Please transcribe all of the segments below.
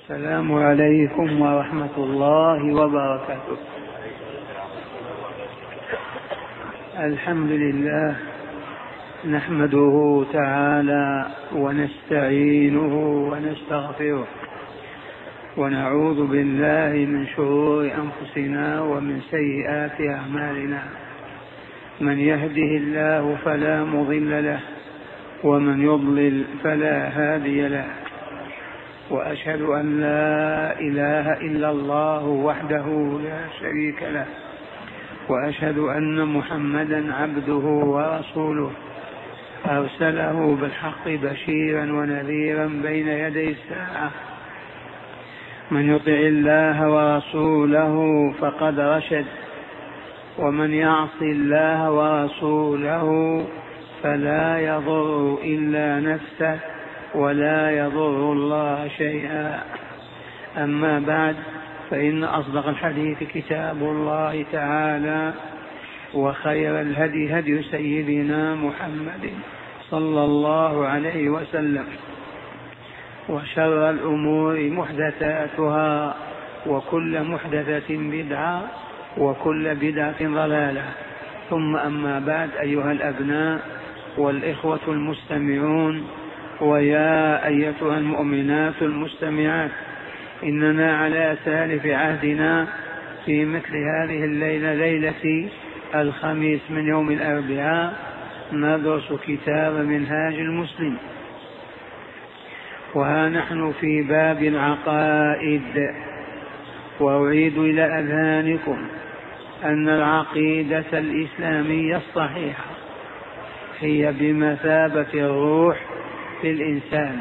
السلام عليكم ورحمة الله وبركاته. الحمد لله نحمده تعالى ونستعينه ونستغفره ونعوذ بالله من شرور أنفسنا ومن سيئات أعمالنا. من يهده الله فلا مضل له ومن يضلل فلا هادي له، وأشهد أن لا إله إلا الله وحده لا شريك له، وأشهد أن محمدا عبده ورسوله أرسله بالحق بشيرا ونذيرا بين يدي الساعة. من يطع الله ورسوله فقد رشد، ومن يعص الله ورسوله فلا يضر إلا نفسه ولا يضر الله شيئا. أما بعد، فإن أصدق الحديث كتاب الله تعالى، وخير الهدي هدي سيدنا محمد صلى الله عليه وسلم، وشر الأمور محدثاتها، وكل محدثة بدعة، وكل بدعة ضلالة. ثم أما بعد، أيها الأبناء والإخوة المستمعون، ويا أيتها المؤمنات المستمعات، إننا على سالف عهدنا في مثل هذه الليلة، ليلة الخميس من يوم الأربعاء، ندرس كتاب منهاج المسلم، وها نحن في باب العقائد. وأعيد إلى أذهانكم أن العقيدة الإسلامية الصحيحة هي بمثابة الروح في الإنسان،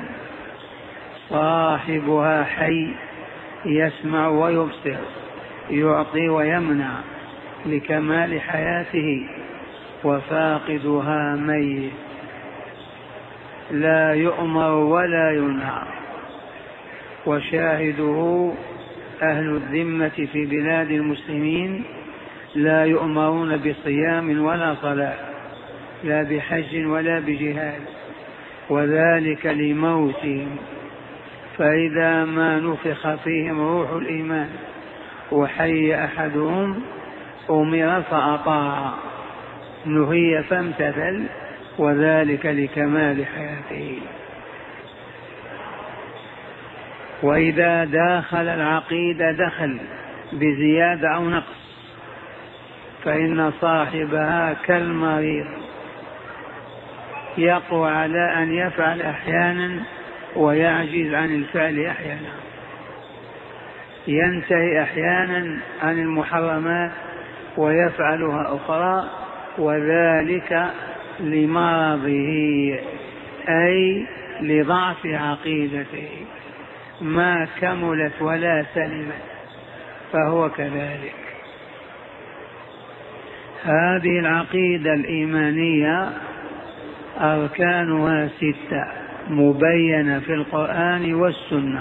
صاحبها حي يسمع ويبصر، يعطي ويمنع لكمال حياته، وفاقدها ميت لا يؤمر ولا ينهى. وشاهده أهل الذمة في بلاد المسلمين لا يؤمرون بصيام ولا صلاة، لا بحج ولا بجهاد، وذلك لموتهم. فإذا ما نفخ فيهم روح الإيمان وحي أحدهم أمر فأطاع، نهي فامتثل، وذلك لكمال حياته. وإذا داخل العقيدة دخل بزيادة أو نقص، فإن صاحبها كالمريض، يقوى على أن يفعل أحيانا ويعجز عن الفعل أحيانا، ينتهي أحيانا عن المحرمات ويفعلها أخرى، وذلك لمرضه، أي لضعف عقيدته، ما كملت ولا سلمت، فهو كذلك. هذه العقيدة الإيمانية أركانها 6 مبينة في القرآن والسنة،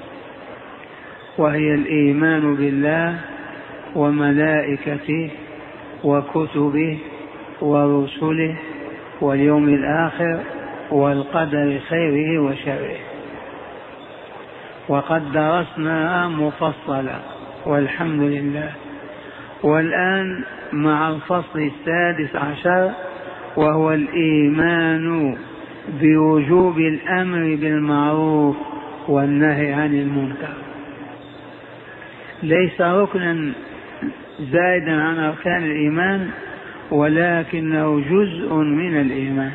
وهي الإيمان بالله وملائكته وكتبه ورسله واليوم الآخر والقدر خيره وشره. وقد درسناها مفصلا والحمد لله. والآن مع الفصل 16، وهو الإيمان بوجوب الأمر بالمعروف والنهي عن المنكر. ليس ركنا زائدا عن أركان الإيمان، ولكنه جزء من الإيمان.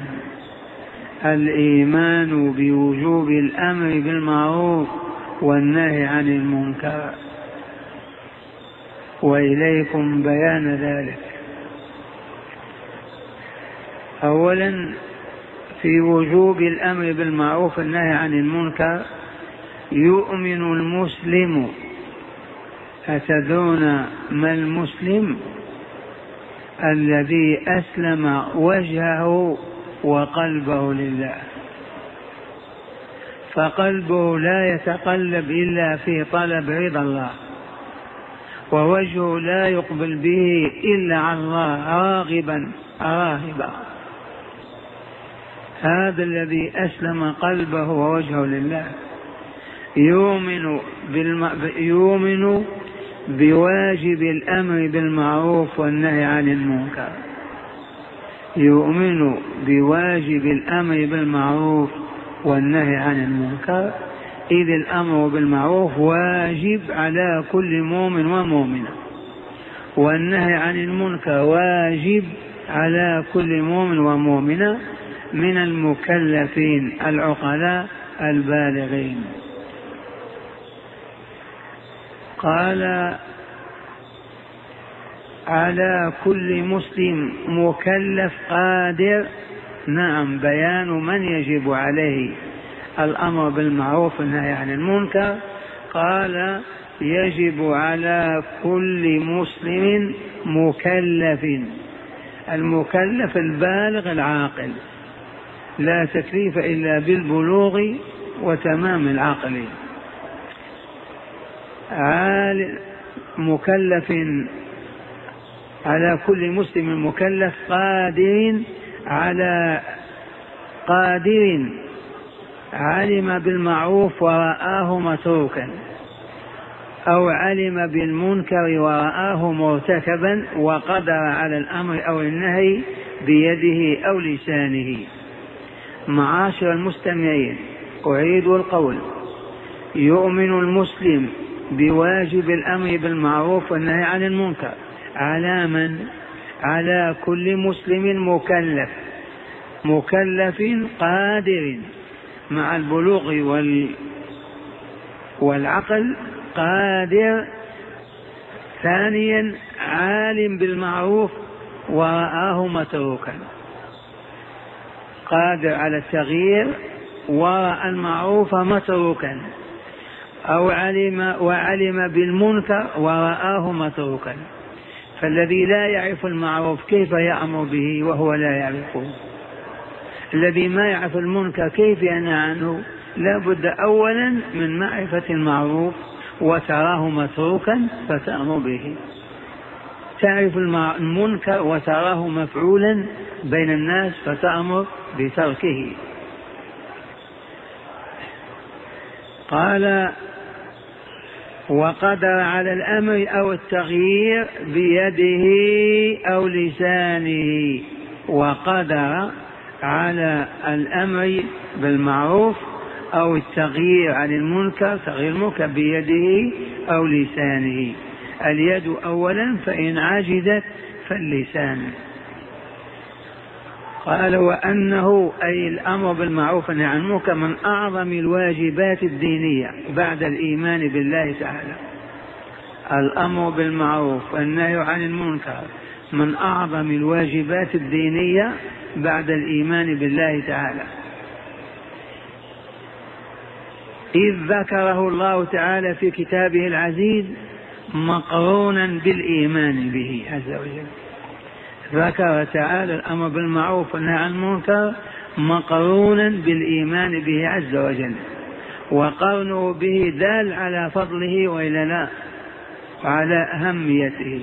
الإيمان بوجوب الأمر بالمعروف والنهي عن المنكر، وإليكم بيان ذلك. أولا، في وجوب الأمر بالمعروف والنهي عن المنكر يؤمن المسلم. أتدرون ما المسلم؟ الذي أسلم وجهه وقلبه لله، فقلبه لا يتقلب إلا في طلب رضا الله، ووجهه لا يقبل به إلا على الله راغبا راهبا. هذا الذي أسلم قلبه ووجهه لله. يؤمن بواجب الأمر بالمعروف والنهي عن المنكر. يؤمن بواجب الأمر بالمعروف والنهي عن المنكر، إذ الأمر بالمعروف واجب على كل مؤمن ومؤمنة، والنهي عن المنكر واجب على كل مؤمن ومؤمنة من المكلفين العقلاء البالغين. قال على كل مسلم مكلف قادر، نعم، بيان من يجب عليه الأمر بالمعروف والنهي عن المنكر. قال يجب على كل مسلم مكلف، المكلف البالغ العاقل، لا تكليف إلا بالبلوغ وتمام العقل. مكلف على كل مسلم مكلف قادر علم بالمعروف ورآه متروكا، أو علم بالمنكر ورآه مرتكبا وقدر على الأمر أو النهي بيده أو لسانه. معاشر المستمعين، أعيد القول: يؤمن المسلم بواجب الأمر بالمعروف والنهي عن المنكر على من؟ على كل مسلم مكلف قادر مع البلوغ والعقل، قادر. ثانيا عالم بالمعروف ورآه متروكا، قادر على التغيير ورأى المعروف متروكا، أو علم بالمنكر ورآه متروكا. فالذي لا يعرف المعروف كيف يأمر به وهو لا يعرفه؟ الذي ما يعرف المنكر كيف ينهى عنه؟ لا بد أولا من معرفة المعروف وتراه متروكا فتأمر به. تعرف المنكر وتراه مفعولا بين الناس فتأمر بتركه. قال وقدر على الأمر أو التغيير بيده أو لسانه. وقدر على الأمر بالمعروف أو التغيير عن المنكر، تغيير المنكر بيده أو لسانه. اليد أولا، فإن عجزت فاللسان. قال وأنه أي الأمر بالمعروف والنهي عن المنكر من أعظم الواجبات الدينية بعد الإيمان بالله تعالى. الأمر بالمعروف والنهي عن المنكر من أعظم الواجبات الدينية بعد الإيمان بالله تعالى، إذ ذكره الله تعالى في كتابه العزيز مقرونا بالإيمان به عز وجل. ذكر تعالى الأمر بالمعروف والنهي عن المنكر مقرونا بالإيمان به عز وجل، وقرنه به دال على فضله وإلا لا، وعلى أهميته.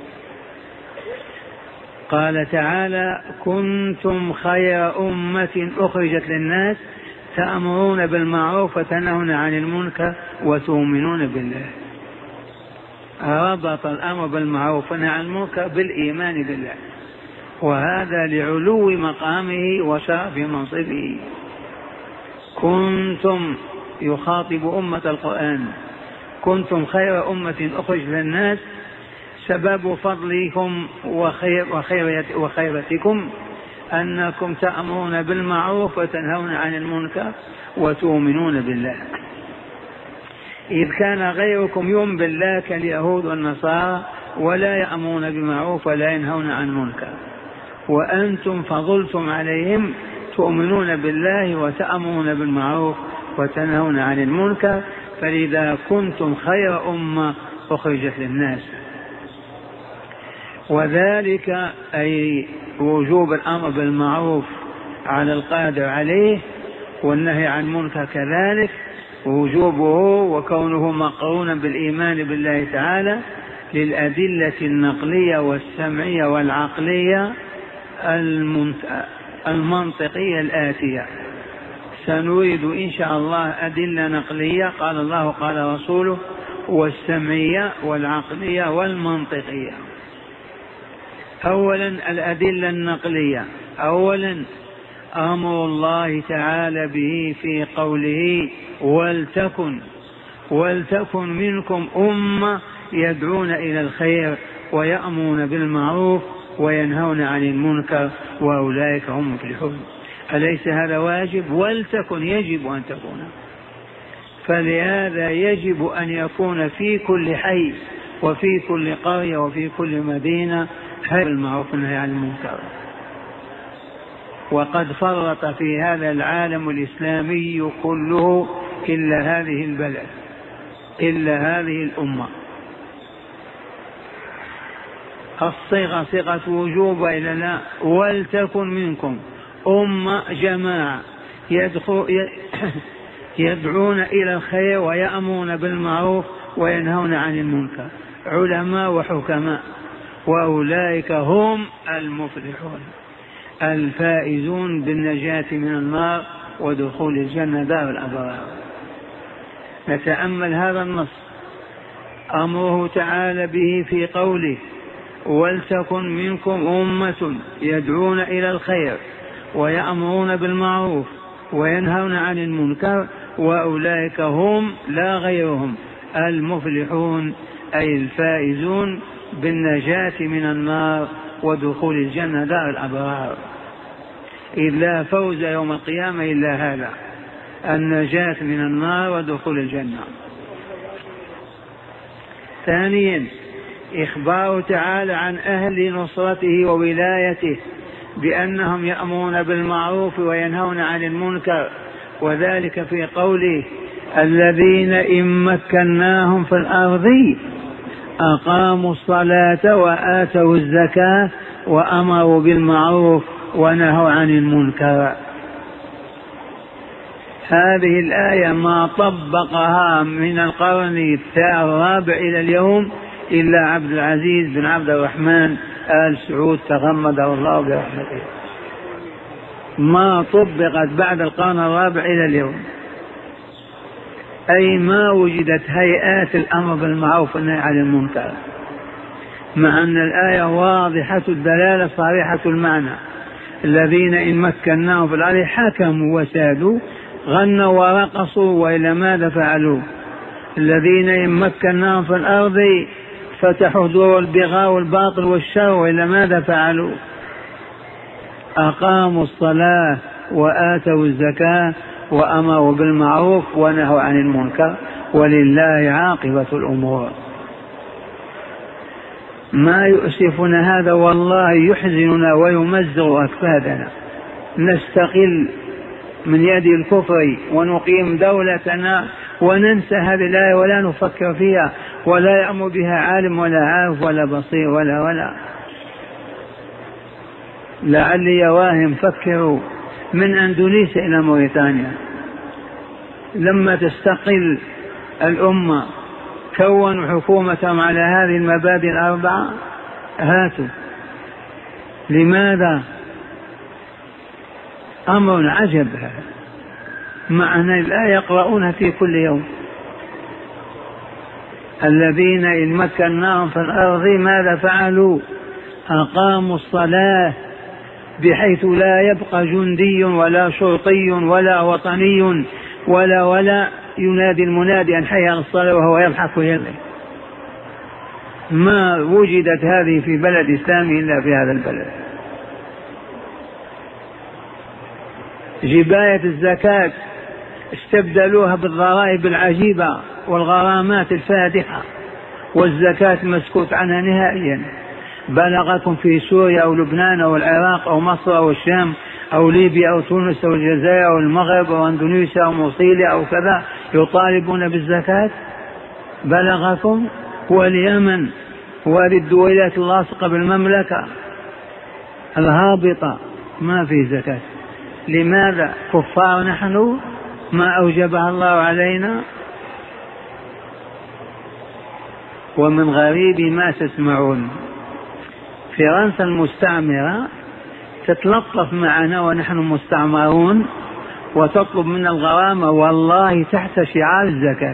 قال تعالى كنتم خير أمة أخرجت للناس تأمرون بالمعروف وتنهون عن المنكر وتؤمنون بالله. ربط الأمر بالمعروف والنهي عن المنكر بالإيمان بالله، وهذا لعلو مقامه وشرف منصبه. كنتم يخاطب أمة القرآن، كنتم خير أمة أخرجت للناس، سبب فضلكم وخيرتكم أنكم تأمرون بالمعروف وتنهون عن المنكر وتؤمنون بالله. إذ كان غيركم يؤمن بالله كاليهود والنصارى ولا يأمرون بالمعروف ولا ينهون عن المنكر، وأنتم فضلتم عليهم تؤمنون بالله وتأمرون بالمعروف وتنهون عن المنكر، فلذا كنتم خير أمة أخرجت للناس. وذلك أي وجوب الأمر بالمعروف على القادر عليه والنهي عن المنكر كذلك وجوبه وكونه مقرونا بالإيمان بالله تعالى للأدلة النقلية والسمعية والعقلية المنطقية الآتية. سنريد إن شاء الله أدلة نقلية قال الله قال رسوله، والسمعية والعقلية والمنطقية. أولا الأدلة النقلية. أولا أمر الله تعالى به في قوله ولتكن منكم أمة يدعون إلى الخير ويأمرون بالمعروف وينهون عن المنكر وأولئك هم المفلحون. أليس هذا واجب؟ ولتكن يجب أن تكون. فلهذا يجب أن يكون في كل حي وفي كل قرية وفي كل مدينة هذا المعروف والنهي عن المنكر. وقد فرط في هذا العالم الإسلامي كله إلا هذه البلد، إلا هذه الأمة. الصيغة صيغة وجوب إلى لا. ولتكن منكم أمة جماعة يدعون إلى الخير ويأمرون بالمعروف وينهون عن المنكر، علماء وحكماء، وأولئك هم المفلحون الفائزون بالنجاة من النار ودخول الجنة دار الأبرار. نتأمل هذا النص، أمره تعالى به في قوله ولتكن منكم أمة يدعون إلى الخير ويأمرون بالمعروف وينهون عن المنكر وأولئك هم لا غيرهم المفلحون أي الفائزون بالنجاة من النار ودخول الجنة دار الأبرار. إذ لا فوز يوم القيامة إلا هذا، النجاة من النار ودخول الجنة. ثانيا إخبار تعالى عن أهل نصرته وولايته بأنهم يأمرون بالمعروف وينهون عن المنكر، وذلك في قوله الذين إن مكناهم في الأرض أقاموا الصلاة وآتوا الزكاة وأمروا بالمعروف ونهوا عن المنكر. هذه الآية ما طبقها من القرن الرابع إلى اليوم إلا عبد العزيز بن عبد الرحمن آل سعود تغمده الله برحمته، ما طبقت بعد القرن الرابع إلى اليوم، أي ما وجدت هيئات الأمر بالمعروف والنهي عن المنكر، مع أن الآية واضحة الدلالة صريحة المعنى. الذين إن مكناهم في الأرض حكموا وسادوا غنوا ورقصوا وإلى ماذا فعلوا؟ الذين إن مكناهم في الأرض فتحوا دور البغاء والباطل والشر وإلى ماذا فعلوا؟ أقاموا الصلاة وآتوا الزكاة وأمروا بالمعروف ونهوا عن المنكر ولله عاقبة الأمور. ما يؤسفنا هذا والله يحزننا ويمزق أكفادنا. نستقل من يد الكفر ونقيم دولتنا وننسى هذه الآية ولا نفكر فيها ولا يأمر بها عالم ولا عارف ولا بصير ولا لعلي واهم. فكروا من أندونيسيا إلى موريتانيا لما تستقل الأمة كونوا حكومتهم على هذه المبادئ الأربعة. هاتوا لماذا؟ أمر عجب هذا، مع أن الآية يقرؤونها في كل يوم. الذين إن مكناهم في الأرض ماذا فعلوا؟ أقاموا الصلاة، بحيث لا يبقى جندي ولا شرطي ولا وطني ولا ينادي المنادي أن حي على الصلاة وهو يضحك ويلعب. ما وجدت هذه في بلد إسلامي إلا في هذا البلد. جباية الزكاة استبدلوها بالضرائب العجيبة والغرامات الفادحة، والزكاة مسكوت عنها نهائيا. بلغكم في سوريا أو لبنان أو العراق أو مصر أو الشام أو ليبيا أو تونس أو الجزائر أو المغرب أو أندونيسيا أو موصيليا أو كذا يطالبون بالزكاة؟ بلغكم؟ واليمن وهذه الدولات اللاصقة بالمملكة الهابطة ما في زكاة. لماذا؟ كفار نحن؟ ما أوجبها الله علينا؟ ومن غريب ما تسمعون. فرنسا المستعمرة تتلطف معنا ونحن مستعمرون وتطلب من الغرامة والله تحت شعار الزكاة،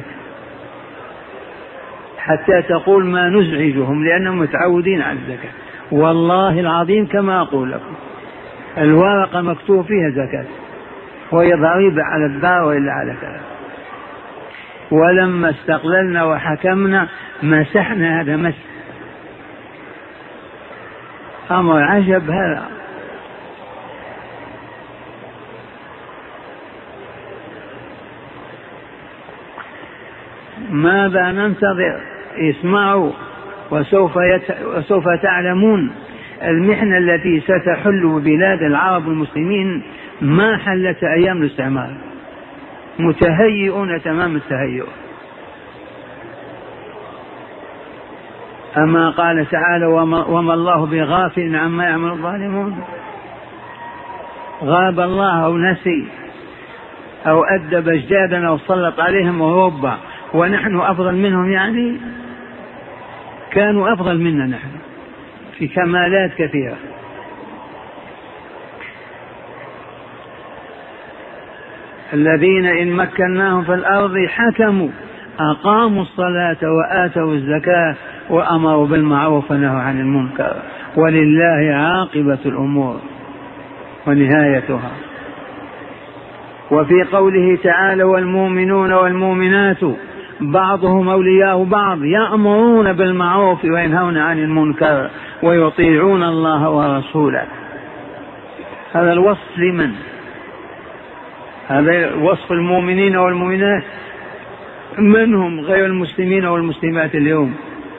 حتى تقول ما نزعجهم لأنهم متعودين على الزكاة. والله العظيم كما أقول لكم الورقة مكتوب فيها زكاة وهي ضريبة على الدار وإلا على كذا. ولما استقللنا وحكمنا مسحنا هذا مسح. أمر عجب هذا. ماذا ننتظر؟ اسمعوا وسوف تعلمون. المحنة التي ستحل بلاد العرب المسلمين ما حلت أيام الاستعمار، متهيئون تمام التهيؤ. أما قال تعالى وما الله بغافل عما يعمل الظالمون. غاب الله أو نسي أو أدب أجدادنا أو سلط عليهم أوروبا ونحن أفضل منهم؟ يعني كانوا أفضل منا نحن في كمالات كثيرة. الذين إن مكناهم في الأرض حكموا أقاموا الصلاة وآتوا الزكاة وأمروا بالمعروف ونهوا عن المنكر ولله عاقبة الأمور ونهايتها. وفي قوله تعالى والمؤمنون والمؤمنات بعضهم أولياء بعض يأمرون بالمعروف وينهون عن المنكر ويطيعون الله ورسوله. هذا الوصف لمن؟ هذا وصف المؤمنين والمؤمنات. من هم غير المسلمين والمسلمات اليوم؟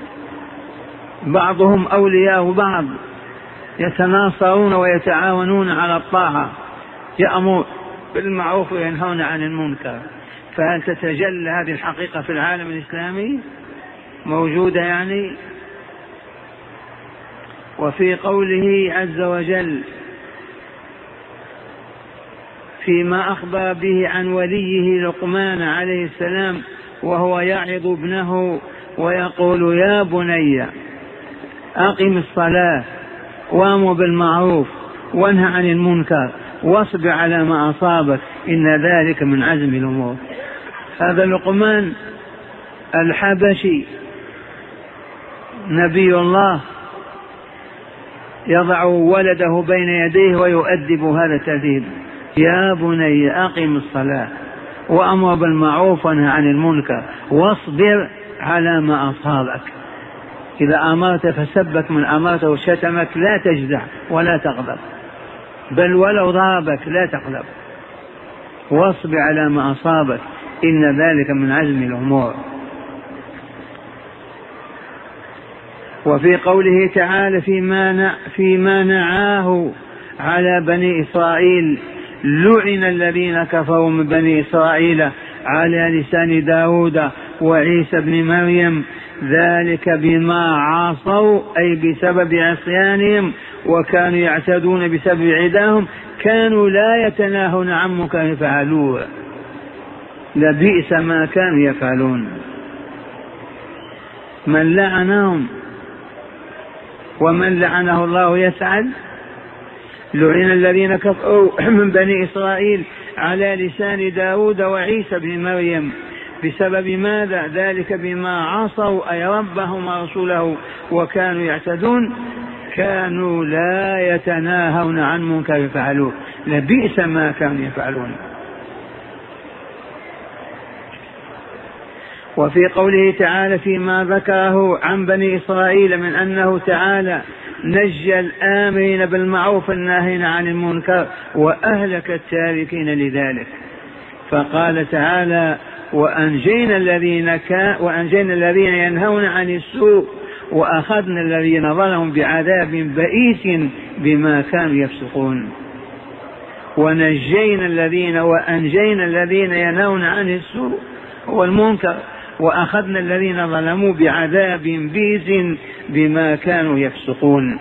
بعضهم أولياء بعض يتناصرون ويتعاونون على الطاعة، يأمرون بالمعروف وينهون عن المنكر. فهل تتجلى هذه الحقيقة في العالم الإسلامي؟ موجودة يعني. وفي قوله عز وجل فيما أخبر به عن وليه لقمان عليه السلام وهو يعظ ابنه ويقول يا بني أقم الصلاة وأمر بالمعروف وانهى عن المنكر واصبر على ما أصابك إن ذلك من عزم الأمور. هذا لقمان الحبشي نبي الله يضع ولده بين يديه ويؤدب هذا التأديب. يا بني أقم الصلاة وأمر بالمعروف وانهى عن المنكر واصبر على ما أصابك. إذا أمرت فسبك من أمرته وشتمك لا تجزع ولا تغضب، بل ولو ضربك لا تغضب، واصبر على ما أصابك إن ذلك من عزم الأمور. وفي قوله تعالى فيما نعاه على بني إسرائيل لعن الذين كفروا من بني إسرائيل على لسان داود وعيسى بن مريم ذلك بما عصوا أي بسبب عصيانهم وكانوا يعتدون بسبب عداهم كانوا لا يتناهون عن منكر يفعلوه لبئس ما كانوا يفعلون. من لعنهم ومن لعنه الله يسعد. لعن الذين كفروا من بني إسرائيل على لسان داود وعيسى بن مريم بسبب ماذا؟ ذلك بما عصوا أي ربهم ورسوله وكانوا يعتدون كانوا لا يتناهون عن منكر يفعلوه لبئس ما كانوا يفعلون. وفي قوله تعالى فيما ذكره عن بني إسرائيل من أنه تعالى نجى الآمرين بالمعروف الناهين عن المنكر وأهلك التاركين لذلك. فقال تعالى وأنجينا الذين ينهون عن السوء وأخذنا الذين ظلموا بعذاب بئيس بما كانوا يفسقون. وأنجينا الذين ينهون عن السوء والمنكر وأخذنا الذين ظلموا بعذاب بئيس بما كانوا يفسقون.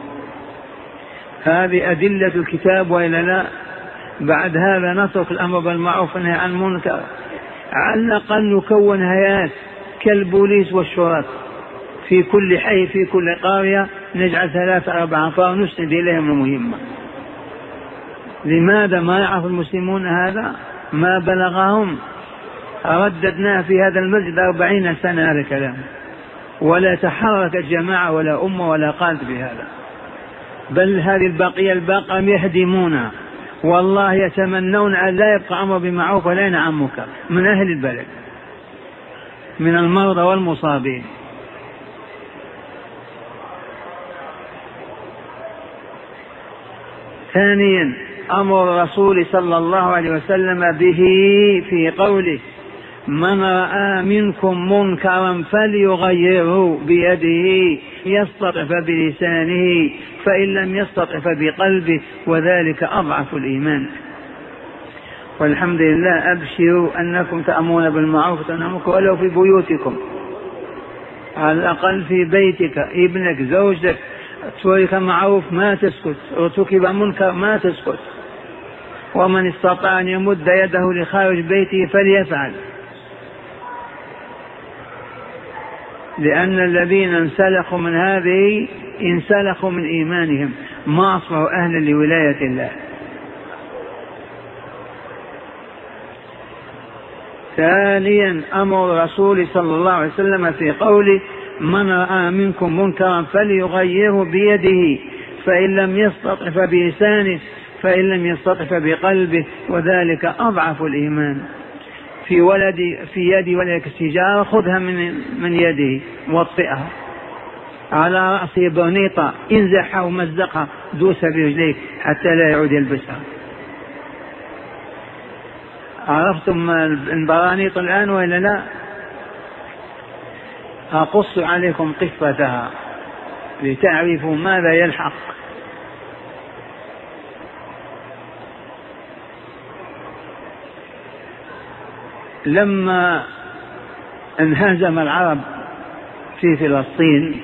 هذه أدلة الكتاب وإلا لا؟ بعد هذا نترك الأمر بالمعروف والنهي عن المنكر، على الأقل نكون هيئات كالبوليس والشرطة في كل حي في كل قرية، نجعل 3-4 أفراد نسند إليهم المهمة. لماذا ما يعرف المسلمون هذا؟ ما بلغهم. رددنا في هذا المسجد 40 سنة هذا الكلام، ولا تحركت جماعة ولا أمة ولا قالت بهذا، بل هذه البقية الباقة يهدمونها، والله يتمنون أن لا يبقى أمر بمعروف ولا ينهى عن منكر من أهل البلد من المرضى والمصابين. ثانيا أمر الرسول صلى الله عليه وسلم به في قوله: من رأى منكم منكرا فليغيره بيده، يستطع بلسانه، فإن لم يستطع بقلبه، وذلك أضعف الإيمان. والحمد لله، أبشروا أنكم تأمرون بالمعروف وتنهون ولو في بيوتكم، على الأقل في بيتك، ابنك زوجتك ترك معروف ما تسكت، ارتكب منكر ما تسكت. ومن استطاع أن يمد يده لخارج بيته فليفعل، لأن الذين انسلخوا من هذه انسلخوا من إيمانهم، ما أصبحوا أهلا لولاية الله. ثانيا أمر الرسول صلى الله عليه وسلم في قوله: من رأى منكم منكرا فليغيره بيده، فإن لم يستطع فبلسانه، فإن لم يستطع بقلبه، وذلك أضعف الإيمان. في يد ولدك السجارة خذها من يده وطئها، على رأسه برنيطة انزحها ومزقها، دوسها برجليك حتى لا يعود يلبسها. عرفتم البرانيط الآن ولا لا؟ أقص عليكم قصتها لتعرفوا ماذا يلحق. لما انهزم العرب في فلسطين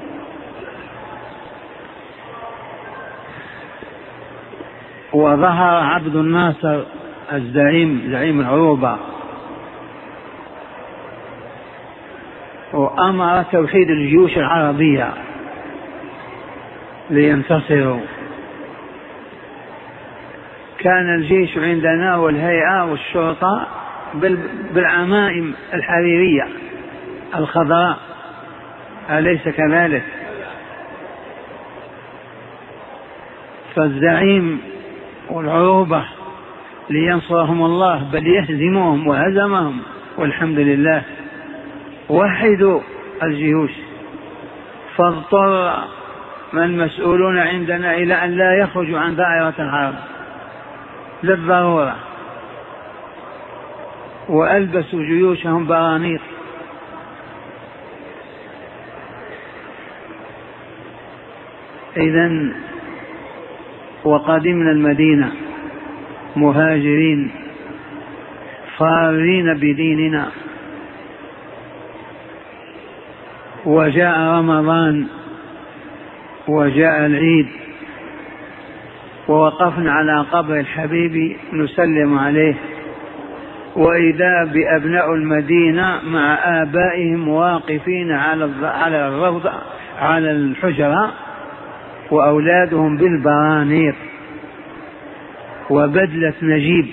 وظهر عبد الناصر زعيم العروبة، وأمر توحيد الجيوش العربية لينتصروا. كان الجيش عندنا والهيئة والشرطة بالعمائم الحريرية الخضراء، أليس كذلك؟ فالزعيم والعروبة لينصرهم الله بل يهزمهم وهزمهم، والحمد لله وحدوا الجيوش. فاضطر من المسؤولون عندنا إلى أن لا يخرجوا عن دائرة الحرب للضرورة، وألبسوا جيوشهم برانيط. إذن وقدمنا المدينة مهاجرين فارين بديننا، وجاء رمضان وجاء العيد، ووقفنا على قبر الحبيب نسلم عليه، وإذا بأبناء المدينة مع آبائهم واقفين على الروضة على الحجرة، وأولادهم بالبرانيط وبدلة نجيب.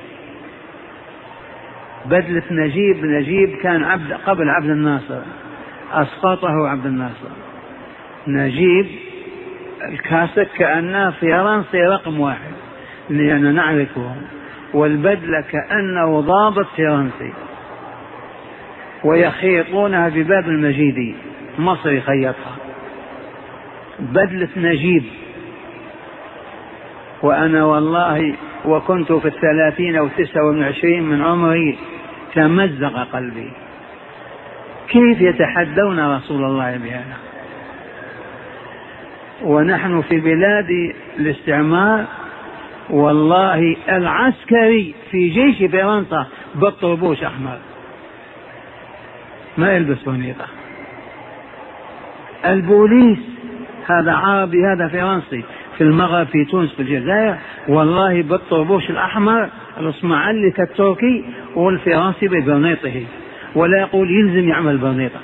بدلة نجيب كان قبل عبد الناصر، أسقطه عبد الناصر. نجيب الكاسك كأنه فرنسي رقم 1 لأننا نعرفه، والبدلة كأنه ضابط فرنسي، ويخيطونها بباب المجيدي مصري خيطها، بدلة نجيب. وأنا والله وكنت في 30 أو 29 من عمري تمزق قلبي، كيف يتحدون رسول الله بهذا ونحن في بلاد الاستعمار؟ والله العسكري في جيش فرنسا بالطربوش أحمر ما يلبس برنيطة، البوليس هذا عربي هذا فرنسي، في المغرب في تونس في الجزائر والله بالطربوش الأحمر الإسماعيلي كالتركي، والفرنسي ببرنيطه، ولا يقول يلزم يعمل برنيطة.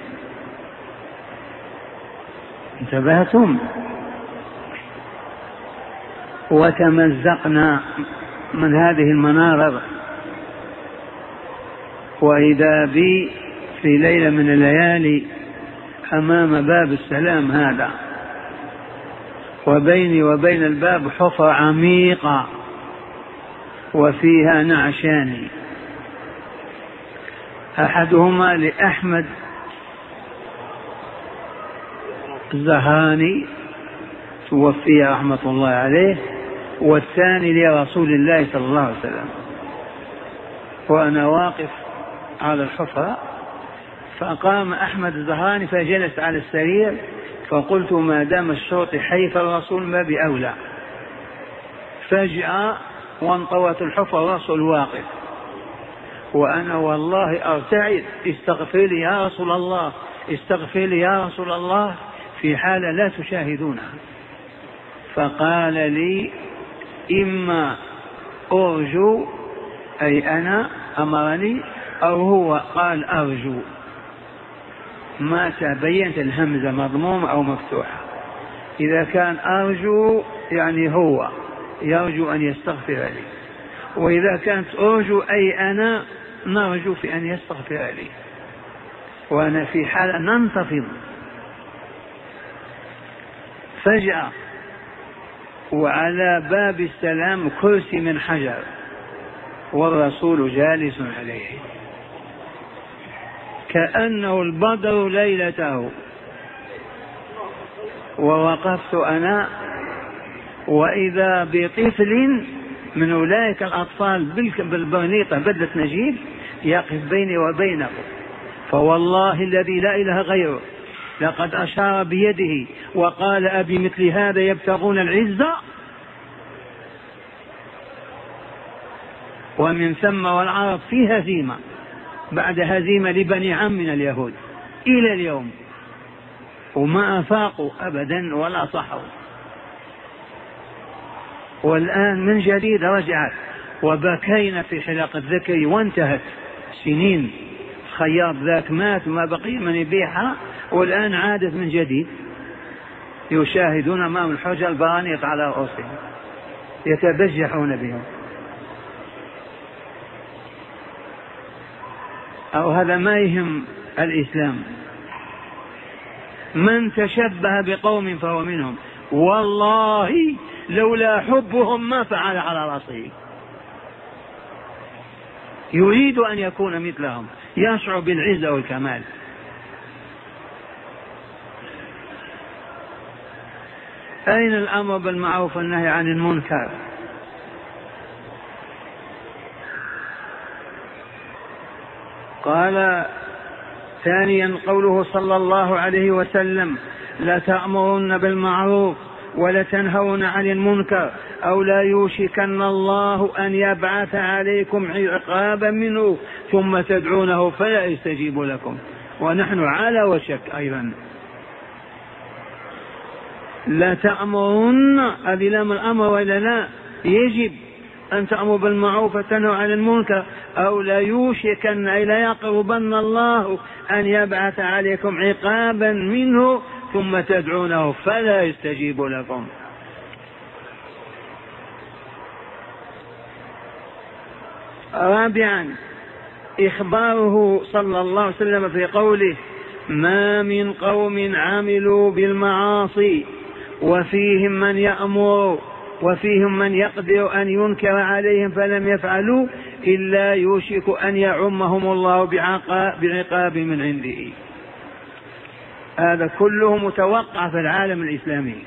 انتبهتم؟ وتمزقنا من هذه المناظر، وإذا بي في ليلة من الليالي أمام باب السلام هذا، وبيني وبين الباب حفرة عميقة وفيها نعشان، أحدهما لأحمد الزهراني توفي رحمة الله عليه، والثاني لرسول الله صلى الله عليه وسلم. وأنا واقف على الحفرة، فقام أحمد الزهراني فجلس على السرير، فقلت ما دام الشرطي حي فالرسول ما بأولى. فجأة وانطوت الحفرة والرسول واقف، وأنا والله أرتعد: استغفر لي يا رسول الله، استغفر لي يا رسول الله، في حالة لا تشاهدونها. فقال لي: إما أرجو، أي أنا أمرني، أو هو قال أرجو، ما تبينت الهمزة مضمومة أو مفتوحة. إذا كان أرجو يعني هو يرجو أن يستغفر لي، وإذا كانت أرجو أي أنا نرجو في أن يستغفر لي، وأنا في حالة ننتفض. فجأة وعلى باب السلام كرسي من حجر والرسول جالس عليه كأنه البدر ليلته، ووقفت أنا وإذا بطفل من أولئك الأطفال بالبرنيطة بدلة نجيب يقف بيني وبينه، فوالله الذي لا إله غيره لقد أشار بيده وقال: أبي مثل هذا يبتغون العزة؟ ومن ثم والعرب في هزيمة بعد هزيمة لبني عمنا اليهود إلى اليوم، وما أفاقوا أبدا ولا صحوا، والآن من جديد رجعت. وبكينا في حلقة ذكري وانتهت سنين، خياط ذاك مات وما بقي من يبيعها، والآن عادت من جديد، يشاهدون أمام الحجر البرانيط على رؤوسهم يتبجحون بهم. أو هذا ما يهم الإسلام. من تشبه بقوم فهو منهم، والله لولا حبهم ما فعل على رأسه. يريد أن يكون مثلهم، يشعر بالعزة والكمال. أين الأمر بالمعروف والنهي عن المنكر؟ قال ثانيا قوله صلى الله عليه وسلم: لتأمرن بالمعروف ولتنهون عن المنكر، أو لا يوشكن الله أن يبعث عليكم عقابا منه ثم تدعونه فلا يستجيب لكم. ونحن على وشك أيضا. لا تأمرن هذه لام الأمر ولا لا؟ يجب أن تأمر بالمعروف وتنهوا عن المنكر، أو لا يوشكن أي لا يقربن الله أن يبعث عليكم عقابا منه ثم تدعونه فلا يستجيب لكم. رابعا إخباره صلى الله عليه وسلم في قوله: ما من قوم عملوا بالمعاصي وفيهم من يأمر وفيهم من يقدر أن ينكر عليهم فلم يفعلوا إلا يوشك أن يعمهم الله بعقاب من عنده. هذا كله متوقع في العالم الإسلامي.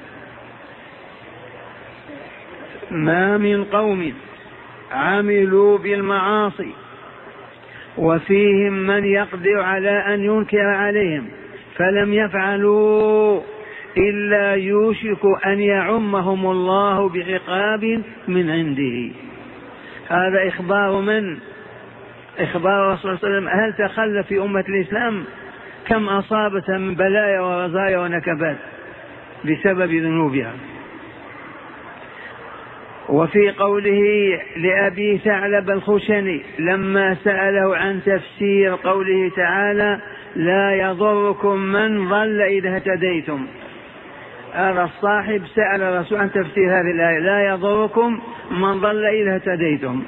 ما من قوم عملوا بالمعاصي وفيهم من يقدر على أن ينكر عليهم فلم يفعلوا إلا يوشك أن يعمهم الله بعقاب من عنده. هذا إخبار من؟ إخبار رسول الله صلى الله عليه وسلم. هل تخلف في أمة الإسلام كم أصابت من بلايا ورزايا ونكبات بسبب ذنوبها. وفي قوله لأبي ثعلب الخشني لما سأله عن تفسير قوله تعالى: لا يضركم من ضل إذا اهتديتم، هذا الصاحب سأل الرسول عن تفسير هذه الآية: لا يضركم من ضل إذا اهتديتم.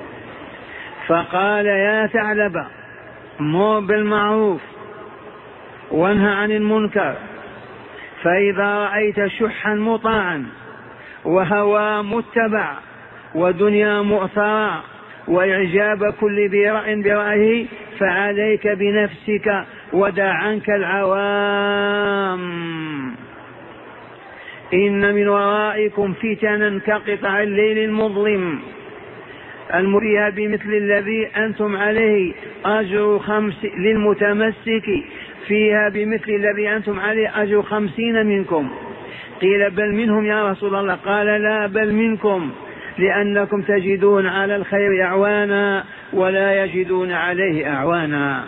فقال: يا ثعلبة مر بالمعروف وانهى عن المنكر، فإذا رأيت شحا مطاعا وهوى متبع ودنيا مؤثرة وإعجاب كل ذي رأي برأيه فعليك بنفسك ودع عنك العوام، إن من ورائكم فتنا كقطع الليل المظلم المريها بمثل الذي أنتم عليه أجر للمتمسك فيها بمثل الذي أنتم عليه أجر 50 منكم. قيل: بل منهم يا رسول الله؟ قال: لا، بل منكم، لأنكم تجدون على الخير أعوانا ولا يجدون عليه أعوانا.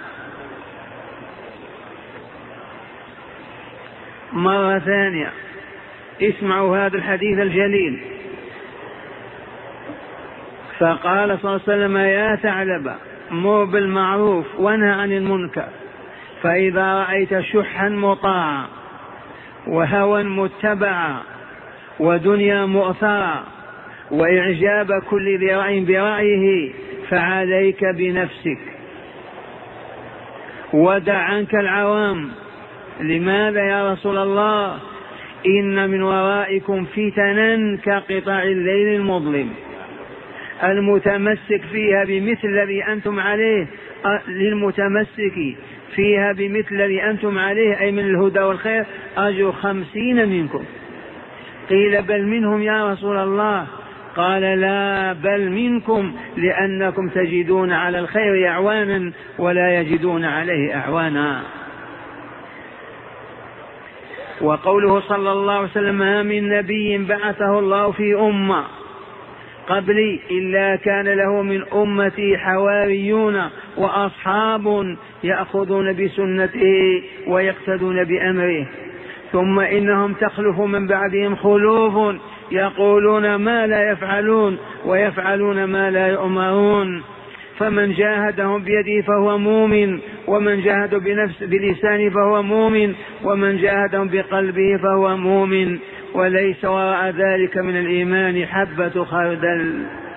مرة ثانية اسمعوا هذا الحديث الجليل. فقال صلى الله عليه وسلم: يا ثعلبة مر بالمعروف وانهى عن المنكر، فإذا رأيت شحا مطاعا وهوى متبعا ودنيا مؤثرة وإعجاب كل ذي رأي برأيه فعليك بنفسك ودع عنك العوام. لماذا يا رسول الله؟ إن من ورائكم فتنا كقطع الليل المظلم المتمسك فيها بمثل الذي أنتم عليه، للمتمسك فيها بمثل الذي أنتم عليه أي من الهدى والخير أجر 50 منكم. قيل: بل منهم يا رسول الله؟ قال: لا، بل منكم، لأنكم تجدون على الخير أعوانا ولا يجدون عليه أعوانا. وقوله صلى الله عليه وسلم: ما من نبي بعثه الله في أمة قبلي إلا كان له من أمتي حواريون وأصحاب يأخذون بسنته ويقتدون بأمره، ثم إنهم تخلف من بعدهم خلوف يقولون ما لا يفعلون ويفعلون ما لا يؤمرون، فمن جاهدهم بيده فهو مؤمن، ومن جاهد بلسانه فهو مؤمن، ومن جاهدهم بقلبه فهو مؤمن، وليس وراء ذلك من الإيمان حبة خردل.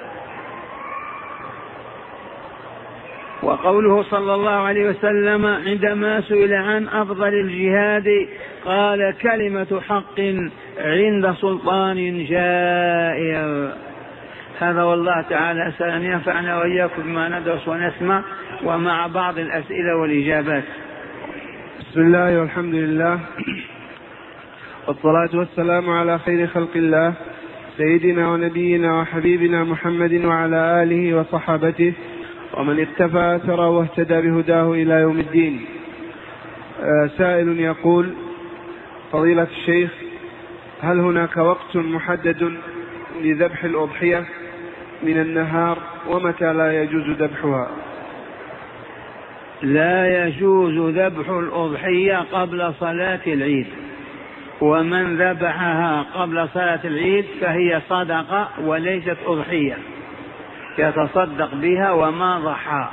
وقوله صلى الله عليه وسلم عندما سئل عن أفضل الجهاد قال: كلمة حق عند سلطان جائر. هذا والله تعالى أسأل أن ينفعنا وإياكم بما ندرس ونسمع، ومع بعض الأسئلة والإجابات. بسم الله والحمد لله، والصلاة والسلام على خير خلق الله سيدنا ونبينا وحبيبنا محمد وعلى آله وصحابته ومن اقتفى أثره واهتدى بهداه إلى يوم الدين. سائل يقول: فضيلة الشيخ، هل هناك وقت محدد لذبح الأضحية من النهار، ومتى لا يجوز ذبحها؟ لا يجوز ذبح الأضحية قبل صلاة العيد، ومن ذبحها قبل صلاة العيد فهي صدقة وليست أضحية، يتصدق بها وما ضحى.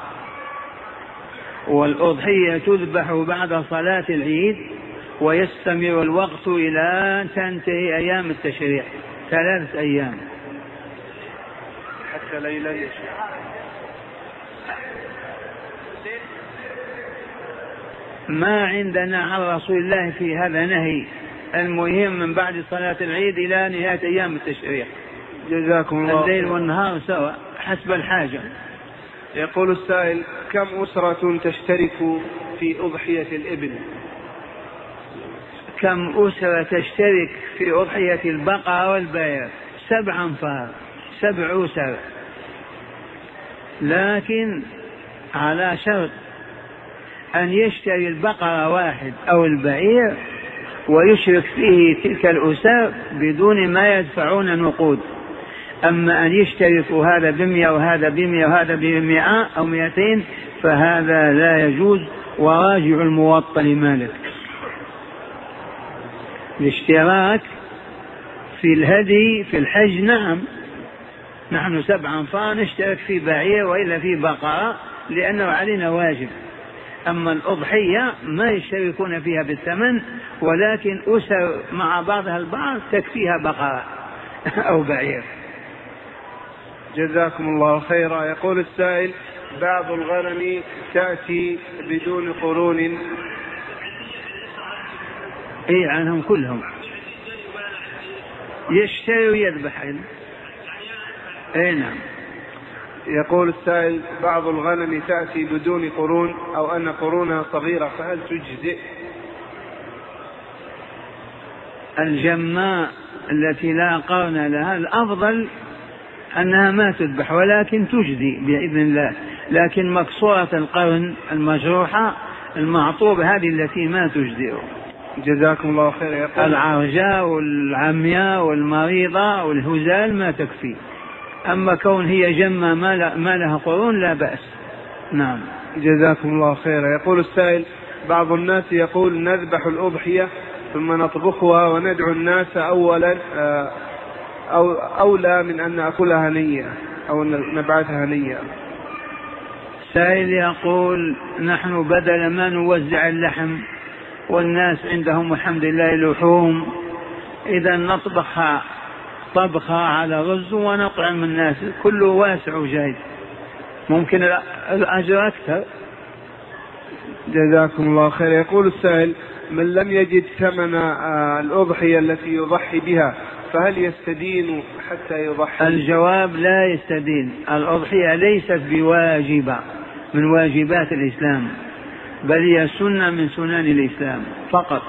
والأضحية تذبح بعد صلاة العيد ويستمر الوقت إلى أن تنتهي أيام التشريع 3 أيام حتى ليلة. ما عندنا عن رسول الله في هذا نهي. المهم من بعد صلاة العيد إلى نهاية أيام التشريع. جزاكم الله. الليل والنهار سواء حسب الحاجة. يقول السائل: كم أسرة تشترك في أضحية الإبل؟ كم أسرة تشترك في أضحية البقرة والبقر؟ 7 أنفار، 7 أسر، لكن على شرط أن يشتري البقرة واحد أو البعير ويشرك فيه تلك الأسر بدون ما يدفعون نقود. أما أن يشتركوا هذا ب100 وهذا ب100 وهذا ب100 أو 200 فهذا لا يجوز. وراجع الموطأ لمالك. الاشتراك في الهدي في الحج نعم، نحن 7 أنفار نشترك في بعير وإلا في بقرة لأنه علينا واجب. أما الأضحية ما يشتركون فيها بالثمن، ولكن أسر مع بعضها البعض تكفيها بقرة أو بعير. جزاكم الله خيرا. يقول السائل: بعض الغنم تأتي بدون قرون. إيه عنهم كلهم يشتري ويذبح. إيه نعم. يقول السائل: بعض الغنم تأتي بدون قرون أو أن قرونها صغيرة، فهل تجزئ؟ الجماء التي لا قرن لها الأفضل أنها ما تذبح، ولكن تجزي بإذن الله. لكن مكسورة القرن المجروحة المعطوبة هذه التي ما تجزئ. جزاكم الله خير. يقول: العرجاء والعمياء والمريضة والهزال ما تكفي، أما كون هي جمة ما لها قرون لا بأس. نعم. جزاكم الله خير. يقول السائل: بعض الناس يقول: نذبح الأضحية ثم نطبخها وندعو الناس أولا أولى من أن نأكلها نية أو نبعثها نية. سائل يقول: نحن بدل ما نوزع اللحم والناس عندهم الحمد لله لحوم، إذا نطبخها طبخها على رز ونطعم الناس، كله واسع وجيد، ممكن الأجر أكثر. جزاكم الله خير. يقول السائل: من لم يجد ثمن الأضحية التي يضحي بها فهل يستدين حتى يضحي؟ الجواب: لا يستدين. الأضحية ليست بواجبة من واجبات الإسلام، بل هي سنة من سنن الإسلام فقط.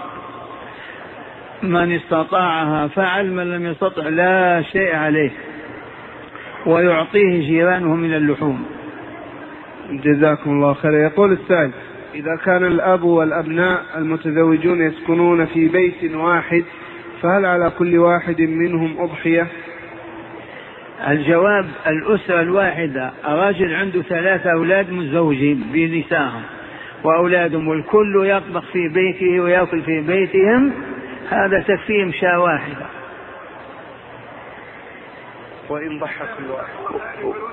من استطاعها فعل، من لم يستطع لا شيء عليه، ويعطيه جيرانه من اللحوم. جزاكم الله خير. يقول السائل: إذا كان الأب والأبناء المتزوجون يسكنون في بيت واحد فهل على كل واحد منهم أضحية؟ الجواب: الأسرة الواحدة، الرجل عنده 3 أولاد متزوجين بنسائهم وأولادهم، والكل يطبخ في بيته ويأكل في بيتهم، هذا تكفيهم شاة واحدة. وإن ضحى كل واحد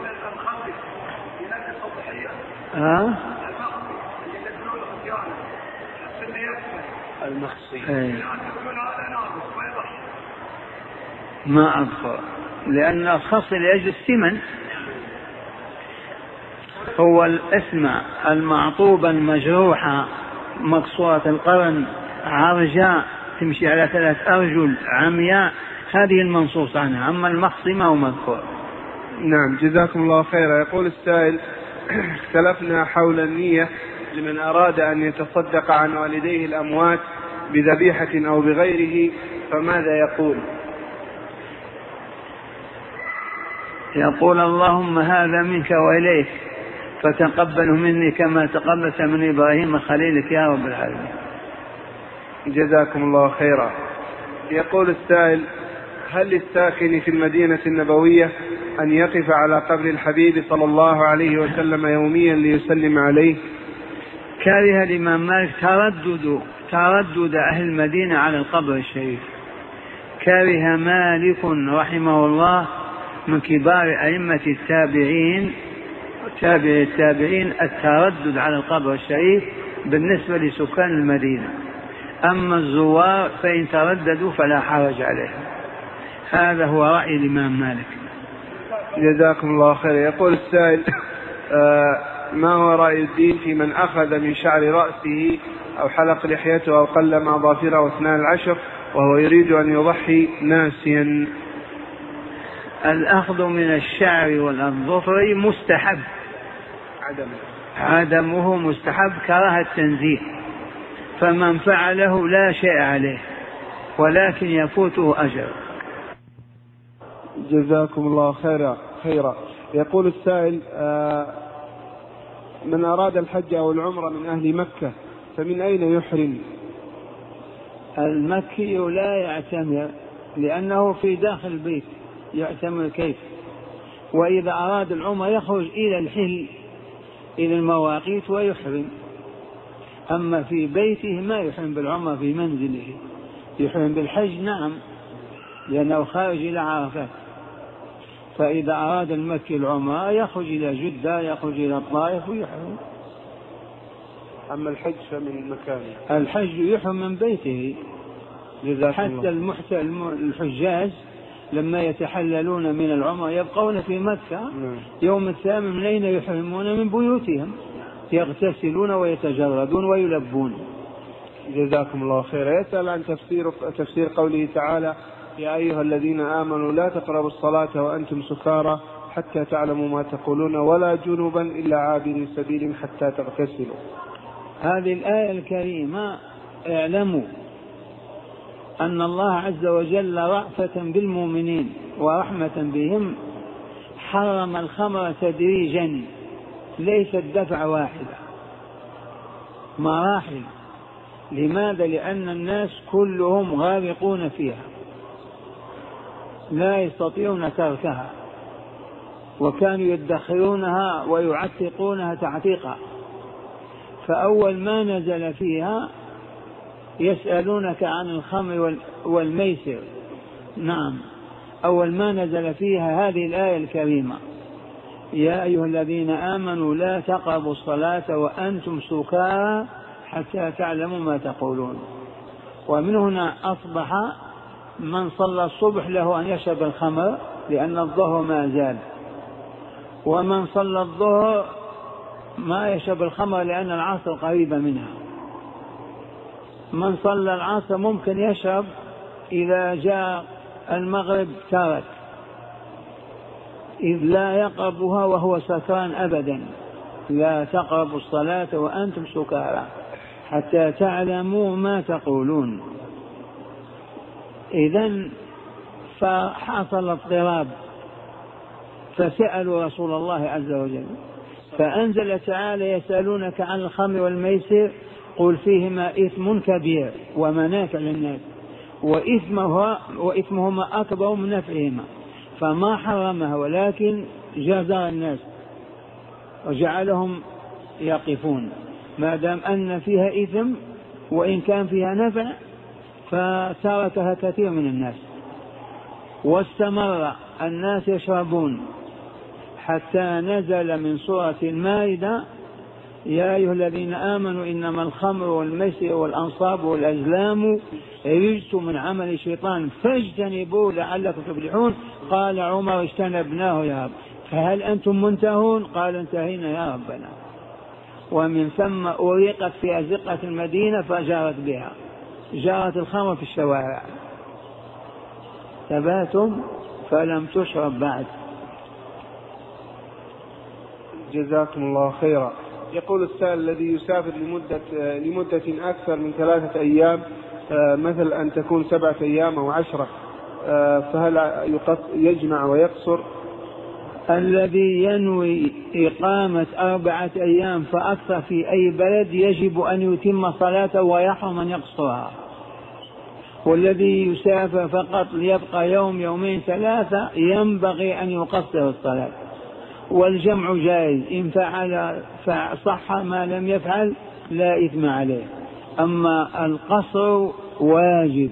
المخصي ما أدخل، لأن الخص لأجل الثمن. هو الاسم المعطوبة المجروحة مقصورة القرن عرجاء تمشي على 3 أرجل عمياء، هذه المنصوص عنها، أما المخصي ما هو مذكور. نعم. جزاكم الله خيرا. يقول السائل: اختلفنا حول النية لمن أراد أن يتصدق عن والديه الأموات بذبيحة أو بغيره، فماذا يقول؟ يقول: اللهم هذا منك وإليك، فتقبله مني كما تقبلت من إبراهيم خليلك يا رب العالمين. جزاكم الله خيرا. يقول السائل: هل للساكن في المدينة النبوية أن يقف على قبر الحبيب صلى الله عليه وسلم يوميا ليسلم عليه؟ كره الإمام مالك تردد أهل المدينة على القبر الشريف. كره مالك رحمه الله من كبار أئمة التابعين التردد على القبر الشريف بالنسبة لسكان المدينة، أما الزوار فإن ترددوا فلا حرج عليهم. هذا هو رأي الإمام مالك. جزاكم الله خير. يقول السائل: ما هو رأي الدين في من أخذ من شعر رأسه أو حلق لحيته أو قلم أظافره أثناء العشر وهو يريد أن يضحي ناسيا؟ الأخذ من الشعر والأظفر مستحب، عدمه مستحب كراهة التنزيه، فمن فعله لا شيء عليه، ولكن يفوته أجر. جزاكم الله خيرا. يقول السائل: من أراد الحج أو العمرة من أهل مكة فمن أين يحرم؟ المكي لا يعتمر لأنه في داخل البيت، يعتمر كيف؟ وإذا أراد العمرة يخرج إلى الحل إلى المواقيت ويحرم، أما في بيته ما يحرم بالعمرة في منزله، يحرم بالحج نعم لأنه خارج إلى عرفات. فإذا أراد المكي العمرة يخرج إلى جدة، يخرج إلى الطائف ويحرم. أما الحج فمن مكانه. الحج يحرم من بيته. حتى الحجاج لما يتحللون من العمرة يبقون في مكة يوم الثامن من أين يحرمون؟ من بيوتهم، يغتسلون ويتجردون ويلبون. جزاكم الله خيرا. يسأل عن تفسير قوله تعالى: يا أيها الذين آمنوا لا تقربوا الصلاة وأنتم سكارى حتى تعلموا ما تقولون ولا جنبا إلا عابري سبيل حتى تغتسلوا. هذه الآية الكريمة اعلموا أن الله عز وجل رأفة بالمؤمنين ورحمة بهم حرم الخمر تدريجا، ليست دفع واحدة، مراحل. لماذا؟ لأن الناس كلهم غارقون فيها لا يستطيعون تركها، وكانوا يدخرونها ويعتقونها تعتيقا. فأول ما نزل فيها يسألونك عن الخمر والميسر. نعم، أول ما نزل فيها هذه الآية الكريمة: يا أيها الذين آمنوا لا تقربوا الصلاة وأنتم سكارى حتى تعلموا ما تقولون. ومن هنا أصبح من صلى الصبح له أن يشرب الخمر لأن الظهر ما زال، ومن صلى الظهر ما يشرب الخمر لأن العصر قريبة منها. من صلى العصر ممكن يشرب، إذا جاء المغرب ترك، إذ لا يقربها وهو سكران أبدا. لا تقربوا الصلاة وأنتم سكارى حتى تعلموا ما تقولون. إذن فحصل اضطراب، فسألوا رسول الله عز وجل، فأنزل تعالى: يسألونك عن الخمر والميسر قل فيهما إثم كبير ومنافع للناس وإثمهما أكبر من نفعهما، فما حرمها ولكن جازى الناس وجعلهم يقفون ما دام أن فيها إثم، وإن كان فيها نفع فتركها كثير من الناس. واستمر الناس يشربون حتى نزل من سورة المائدة: يا أيها الذين آمنوا إنما الخمر والميسر والأنصاب والأزلام رجس من عمل الشيطان فاجتنبوه لعلكم تفلحون. قال عمر: اجتنبناه يا رب، فهل أنتم منتهون؟ قال: انتهينا يا ربنا. ومن ثم أريقت في أزقة المدينة فجارت بها، جارت الخمر في الشوارع، ثباتم فلم تشرب بعد. جزاكم الله خيرا. يقول السائل: الذي يسافر لمدة أكثر من 3 أيام، مثل أن تكون 7 أيام أو 10، فهل يجمع ويقصر؟ الذي ينوي إقامة 4 أيام فأكثر في أي بلد يجب أن يتم صلاته ويحرم أن يقصرها. والذي يسافر فقط ليبقى يوم يومين 3 ينبغي أن يقصر الصلاة. والجمع جائز، إن فعل فصح، ما لم يفعل لا إثم عليه. أما القصر واجب.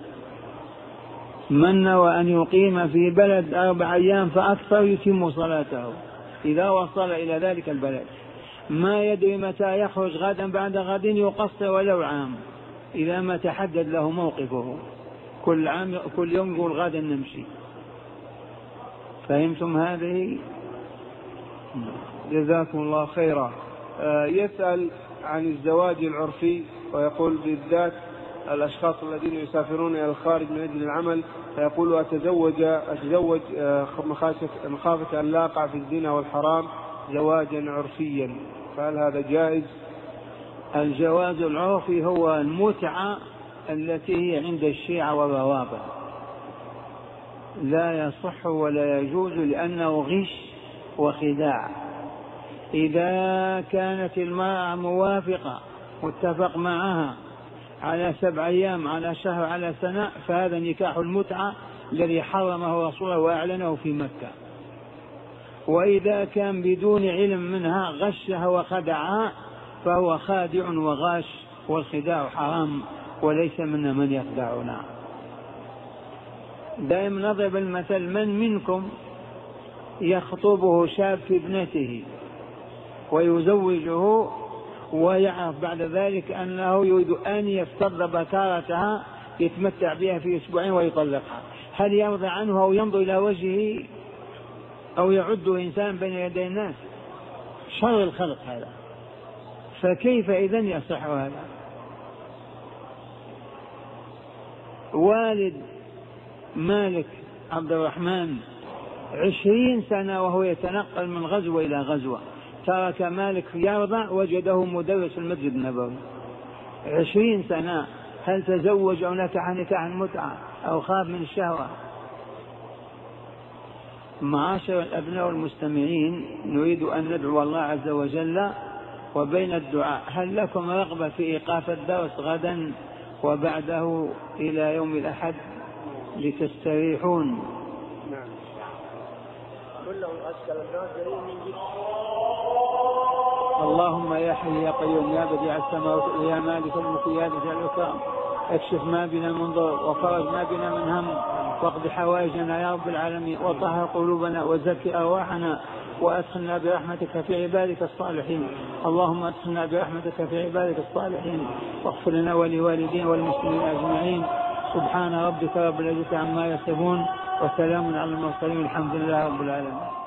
من نوى أن يقيم في بلد 4 أيام فأكثر يتم صلاته إذا وصل إلى ذلك البلد. ما يدري متى يخرج غدا بعد غد يقصر ولو عام، إذا ما تحدد له موقفه. كل يوم يقول غدا نمشي. فهمتم هذه؟ جزاكم الله خيرا. يسأل عن الزواج العرفي، ويقول بالذات الأشخاص الذين يسافرون إلى الخارج من أجل العمل، فيقول: أتزوج مخافة أن لا أقع في الزنا والحرام زواجا عرفيا، فهل هذا جائز؟ الجواز العرفي هو المتعة التي هي عند الشيعة والروافض، لا يصح ولا يجوز لأنه غش وخداع. إذا كانت المرأة موافقة واتفق معها على 7 أيام، على شهر، على سنة، فهذا نكاح المتعة الذي حرمه رسوله وأعلنه في مكة. وإذا كان بدون علم منها غشها وخدعها فهو خادع وغاش، والخداع حرام وليس منا من يخدعنا. دائما نضرب المثل: من منكم يخطبه شاب في ابنته ويزوجه ويعرف بعد ذلك أنه يريد أن يفتض بكارتها يتمتع بها في أسبوعين ويطلقها، هل يرضى عنه أو ينظر إلى وجهه أو يعد إنسان بين يدي الناس؟ شر الخلق هذا، فكيف إذن يصح هذا؟ والد مالك عبد الرحمن 20 سنة وهو يتنقل من غزوة إلى غزوة، ترك مالك يرضع وجده مدرس في المسجد النبوي 20 سنة. هل تزوج أو نكح نكاحا متعة أو خاف من الشهوة؟ معاشر الأبناء والمستمعين، نريد أن ندعو الله عز وجل، وبين الدعاء هل لكم رغبة في إيقاف الدرس غدا وبعده إلى يوم الأحد لتستريحون؟ اللهم يا حي يا قيوم يا بديع السماوات يا مالك الملك يا ذا الإكرام، اكشف ما بنا من ضر وفرج ما بنا من هم، واقض حوائجنا يا رب العالمين، وطهر قلوبنا وزكي أرواحنا، وأدخلنا برحمتك في عبادك الصالحين. اللهم أدخلنا برحمتك في عبادك الصالحين، واغفر لنا ولوالدين والمسلمين أجمعين. سبحان ربك رب العزة عما يصفون، وسلام على المرسلين، الحمد لله رب العالمين.